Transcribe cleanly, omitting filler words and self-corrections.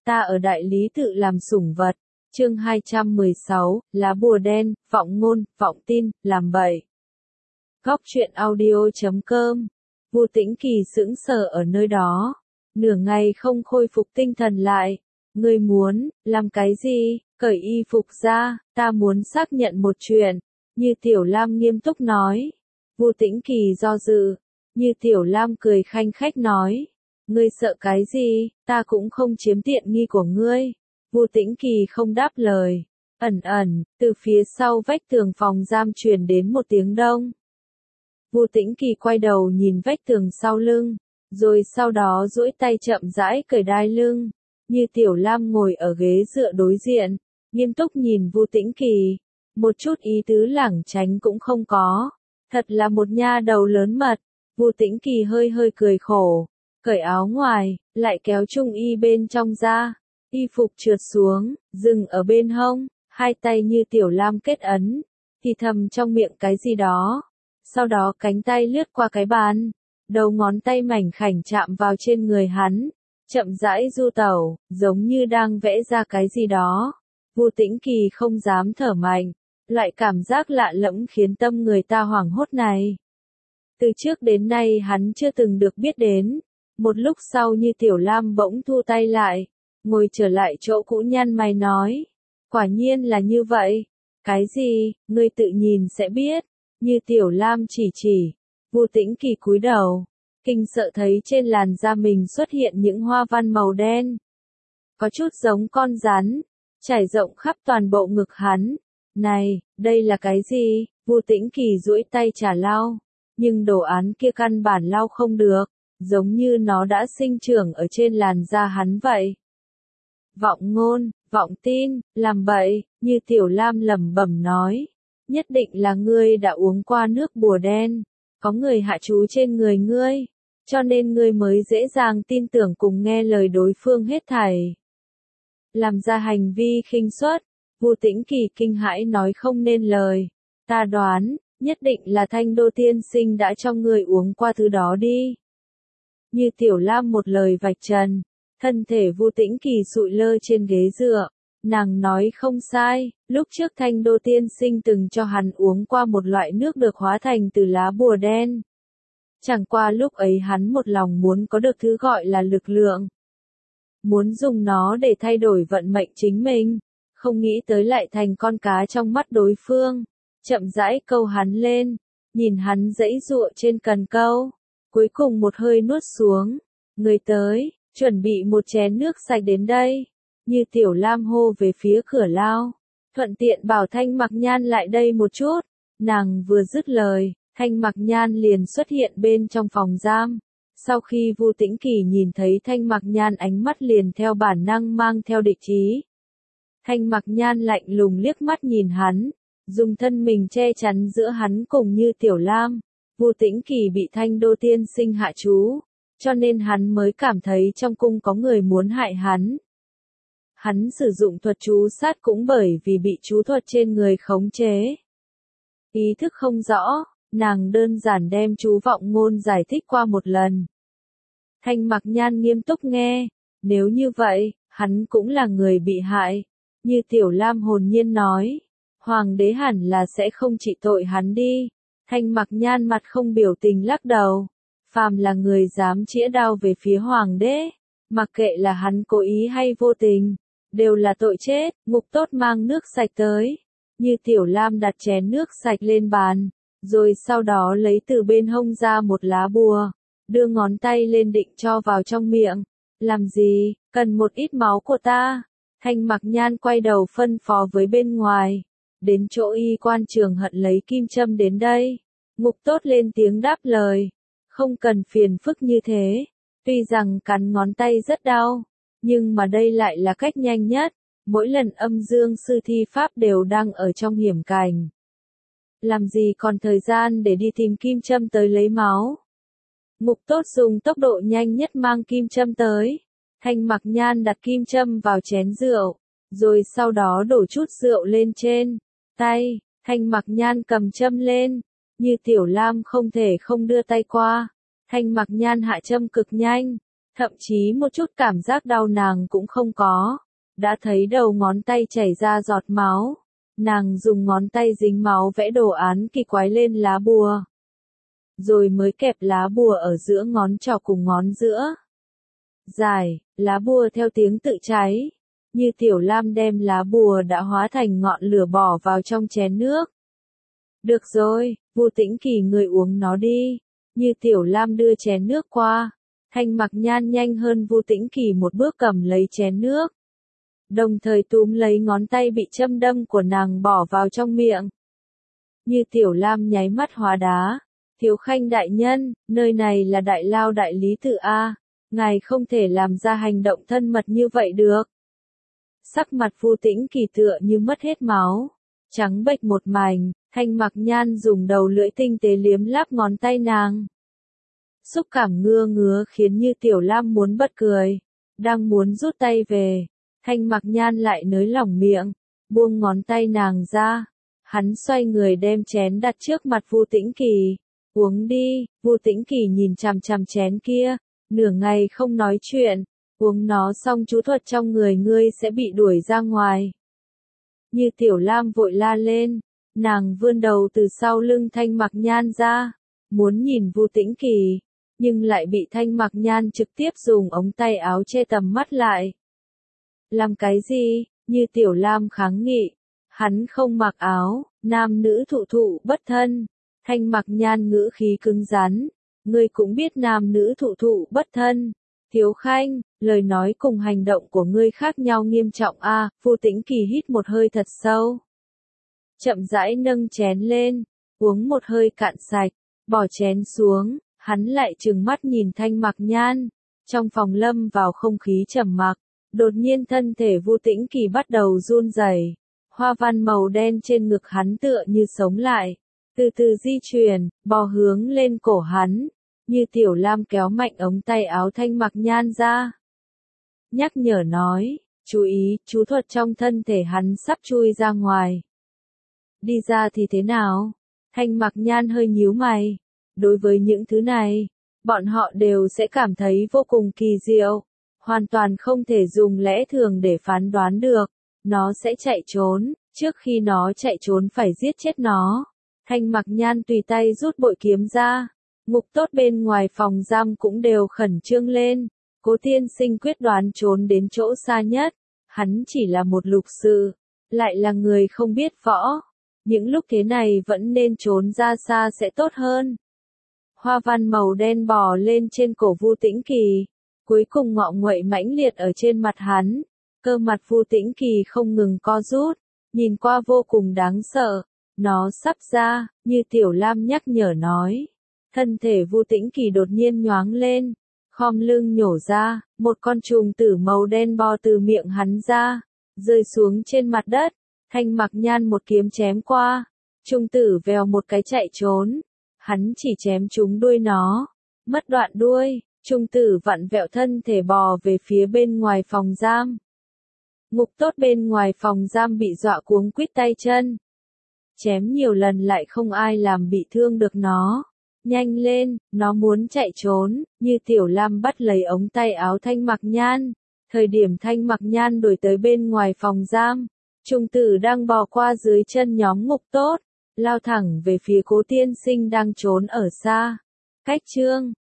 ta ở đại lý tự làm sủng vật. Chương 216, lá bùa đen, vọng ngôn, vọng tin, làm bậy. Góc truyện audio.com. Vu Tĩnh Kỳ sững sờ ở nơi đó, nửa ngày không khôi phục tinh thần lại. Ngươi muốn làm cái gì? Cởi y phục ra, ta muốn xác nhận một chuyện. Như Tiểu Lam nghiêm túc nói. Vu Tĩnh Kỳ do dự. Như Tiểu Lam cười khanh khách nói. Ngươi sợ cái gì? Ta cũng không chiếm tiện nghi của ngươi. Vu Tĩnh Kỳ không đáp lời. Từ phía sau vách tường phòng giam truyền đến một tiếng đông. Vu Tĩnh Kỳ quay đầu nhìn vách tường sau lưng, rồi sau đó duỗi tay chậm rãi cởi đai lưng. Như Tiểu Lam ngồi ở ghế dựa đối diện, nghiêm túc nhìn Vu Tĩnh Kỳ, một chút ý tứ lảng tránh cũng không có. Thật là một nha đầu lớn mật. Vu Tĩnh Kỳ hơi hơi cười khổ, cởi áo ngoài, lại kéo trung y bên trong ra. Y phục trượt xuống, dừng ở bên hông, hai tay Như Tiểu Lam kết ấn, thì thầm trong miệng cái gì đó. Sau đó cánh tay lướt qua cái bàn, đầu ngón tay mảnh khảnh chạm vào trên người hắn, chậm rãi du tẩu, giống như đang vẽ ra cái gì đó. Vu Tĩnh Kỳ không dám thở mạnh, loại cảm giác lạ lẫm khiến tâm người ta hoảng hốt này. Từ trước đến nay hắn chưa từng được biết đến. Một lúc sau Như Tiểu Lam bỗng thu tay lại, ngồi trở lại chỗ cũ nhăn mày nói. Quả nhiên là như vậy. Cái gì? Ngươi tự nhìn sẽ biết. Như Tiểu Lam chỉ. Vu Tĩnh Kỳ cúi đầu, kinh sợ thấy trên làn da mình xuất hiện những hoa văn màu đen. Có chút giống con rắn, trải rộng khắp toàn bộ ngực hắn. Này, đây là cái gì? Vu Tĩnh Kỳ duỗi tay trả lau, nhưng đồ án kia căn bản lau không được, giống như nó đã sinh trưởng ở trên làn da hắn vậy. Vọng ngôn, vọng tin, làm bậy, Như Tiểu Lam lẩm bẩm nói. Nhất định là ngươi đã uống qua nước bùa đen, có người hạ chú trên người ngươi, cho nên ngươi mới dễ dàng tin tưởng cùng nghe lời đối phương hết thảy. Làm ra hành vi khinh suất, Vu Tĩnh Kỳ kinh hãi nói không nên lời. Ta đoán, nhất định là Thanh Đô tiên sinh đã cho ngươi uống qua thứ đó đi. Như Tiểu Lam một lời vạch trần, thân thể Vu Tĩnh Kỳ sụi lơ trên ghế dựa. Nàng nói không sai, lúc trước Thanh Đô tiên sinh từng cho hắn uống qua một loại nước được hóa thành từ lá bùa đen. Chẳng qua lúc ấy hắn một lòng muốn có được thứ gọi là lực lượng. Muốn dùng nó để thay đổi vận mệnh chính mình, không nghĩ tới lại thành con cá trong mắt đối phương. Chậm rãi câu hắn lên, nhìn hắn giãy giụa trên cần câu, cuối cùng một hơi nuốt xuống. Người tới, chuẩn bị một chén nước sạch đến đây. Như Tiểu Lam hô về phía cửa lao, thuận tiện bảo Thanh Mặc Nhan lại đây một chút. Nàng vừa dứt lời, Thanh Mặc Nhan liền xuất hiện bên trong phòng giam. Sau khi Vu Tĩnh Kỳ nhìn thấy Thanh Mặc Nhan, ánh mắt liền theo bản năng mang theo địch ý. Thanh Mặc Nhan lạnh lùng liếc mắt nhìn hắn, dùng thân mình che chắn giữa hắn cùng Như Tiểu Lam. Vu Tĩnh Kỳ bị Thanh Đô tiên sinh hạ chú, cho nên hắn mới cảm thấy trong cung có người muốn hại hắn. Hắn sử dụng thuật chú sát cũng bởi vì bị chú thuật trên người khống chế. Ý thức không rõ, nàng đơn giản đem chú vọng ngôn giải thích qua một lần. Thanh Mặc Nhan nghiêm túc nghe, nếu như vậy, hắn cũng là người bị hại. Như Tiểu Lam hồn nhiên nói, hoàng đế hẳn là sẽ không trị tội hắn đi. Thanh Mặc Nhan mặt không biểu tình lắc đầu, phàm là người dám chĩa đao về phía hoàng đế, mặc kệ là hắn cố ý hay vô tình, đều là tội chết. Ngục Tốt mang nước sạch tới. Như Tiểu Lam đặt chén nước sạch lên bàn, rồi sau đó lấy từ bên hông ra một lá bùa, đưa ngón tay lên định cho vào trong miệng. Làm gì? Cần một ít máu của ta. Thanh Mặc Nhan quay đầu phân phó với bên ngoài, đến chỗ y quan Trường Hận lấy kim châm đến đây. Ngục Tốt lên tiếng đáp lời, không cần phiền phức như thế. Tuy rằng cắn ngón tay rất đau, nhưng mà đây lại là cách nhanh nhất. Mỗi lần âm dương sư thi pháp đều đang ở trong hiểm cảnh. Làm gì còn thời gian để đi tìm kim châm tới lấy máu. Ngục Tốt dùng tốc độ nhanh nhất mang kim châm tới. Thanh Mặc Nhan đặt kim châm vào chén rượu, rồi sau đó đổ chút rượu lên trên tay. Thanh Mặc Nhan cầm châm lên, Như Tiểu Lam không thể không đưa tay qua. Thanh Mặc Nhan hạ châm cực nhanh, Thậm chí một chút cảm giác đau nàng cũng không có. Đã thấy đầu ngón tay chảy ra giọt máu. Nàng dùng ngón tay dính máu vẽ đồ án kỳ quái lên lá bùa. Rồi mới kẹp lá bùa ở giữa ngón trỏ cùng ngón giữa. Giải, lá bùa theo tiếng tự cháy. Như Tiểu Lam đem lá bùa đã hóa thành ngọn lửa bỏ vào trong chén nước. Được rồi, Vu Tĩnh Kỳ người uống nó đi. Như Tiểu Lam đưa chén nước qua. Thanh Mặc Nhan nhanh hơn Vu Tĩnh Kỳ một bước cầm lấy chén nước. Đồng thời túm lấy ngón tay bị châm đâm của nàng bỏ vào trong miệng. Như Tiểu Lam nháy mắt hóa đá. Thiếu Khanh đại nhân, nơi này là Đại Lao đại lý tự A. Ngài không thể làm ra hành động thân mật như vậy được. Sắc mặt Vu Tĩnh Kỳ tựa như mất hết máu. Trắng bệch một mảnh, Thanh Mặc Nhan dùng đầu lưỡi tinh tế liếm láp ngón tay nàng. Xúc cảm ngứa ngứa khiến Như Tiểu Lam muốn bật cười. Đang muốn rút tay về. Thanh Mặc Nhan lại nới lỏng miệng. Buông ngón tay nàng ra. Hắn xoay người đem chén đặt trước mặt Vu Tĩnh Kỳ. Uống đi, Vu Tĩnh Kỳ nhìn chằm chằm chén kia. Nửa ngày không nói chuyện. Uống nó xong chú thuật trong người ngươi sẽ bị đuổi ra ngoài. Như Tiểu Lam vội la lên. Nàng vươn đầu từ sau lưng Thanh Mặc Nhan ra. Muốn nhìn Vu Tĩnh Kỳ. Nhưng lại bị Thanh Mặc Nhan trực tiếp dùng ống tay áo che tầm mắt lại. Làm cái gì? Như Tiểu Lam kháng nghị. Hắn không mặc áo, nam nữ thụ thụ bất thân. Thanh Mặc Nhan ngữ khí cứng rắn. Ngươi cũng biết nam nữ thụ thụ bất thân. Thiếu Khanh, lời nói cùng hành động của ngươi khác nhau nghiêm trọng a. Vu Tĩnh Kỳ hít một hơi thật sâu. Chậm rãi nâng chén lên, uống một hơi cạn sạch, bỏ chén xuống, hắn lại trừng mắt nhìn Thanh Mặc Nhan. Trong phòng lâm vào không khí trầm mặc, đột nhiên thân thể Vu Tĩnh Kỳ bắt đầu run rẩy. Hoa văn màu đen trên ngực hắn tựa như sống lại, từ từ di chuyển, bò hướng lên cổ hắn. Như Tiểu Lam kéo mạnh ống tay áo Thanh Mặc Nhan ra. Nhắc nhở nói, chú ý, chú thuật trong thân thể hắn sắp chui ra ngoài. Đi ra thì thế nào? Thanh Mặc Nhan hơi nhíu mày. Đối với những thứ này, bọn họ đều sẽ cảm thấy vô cùng kỳ diệu. Hoàn toàn không thể dùng lẽ thường để phán đoán được. Nó sẽ chạy trốn, trước khi nó chạy trốn phải giết chết nó. Thanh Mặc Nhan tùy tay rút bội kiếm ra. Ngục tốt bên ngoài phòng giam cũng đều khẩn trương lên. Cố Tiên Sinh quyết đoán trốn đến chỗ xa nhất. Hắn chỉ là một lục sự, lại là người không biết võ. Những lúc thế này vẫn nên trốn ra xa sẽ tốt hơn. Hoa văn màu đen bò lên trên cổ Vu Tĩnh Kỳ. Cuối cùng ngọ nguậy mãnh liệt ở trên mặt hắn. Cơ mặt Vu Tĩnh Kỳ không ngừng co rút. Nhìn qua vô cùng đáng sợ. Nó sắp ra, Như Tiểu Lam nhắc nhở nói. Thân thể Vu Tĩnh Kỳ đột nhiên nhoáng lên. Khom lưng nhổ ra, một con trùng tử màu đen bò từ miệng hắn ra. Rơi xuống trên mặt đất. Thanh Mặc Nhan một kiếm chém qua. Trùng tử vèo một cái chạy trốn. Hắn chỉ chém trúng đuôi nó. Mất đoạn đuôi, trùng tử vặn vẹo thân thể bò về phía bên ngoài phòng giam. Ngục tốt bên ngoài phòng giam bị dọa cuống quýt tay chân. Chém nhiều lần lại không ai làm bị thương được nó. Nhanh lên, nó muốn chạy trốn. Như Tiểu Lam bắt lấy ống tay áo Thanh Mặc Nhan. Thời điểm Thanh Mặc Nhan đuổi tới bên ngoài phòng giam, trùng tử đang bò qua dưới chân nhóm ngục tốt, lao thẳng về phía Cố Tiên Sinh đang trốn ở xa. Cách chương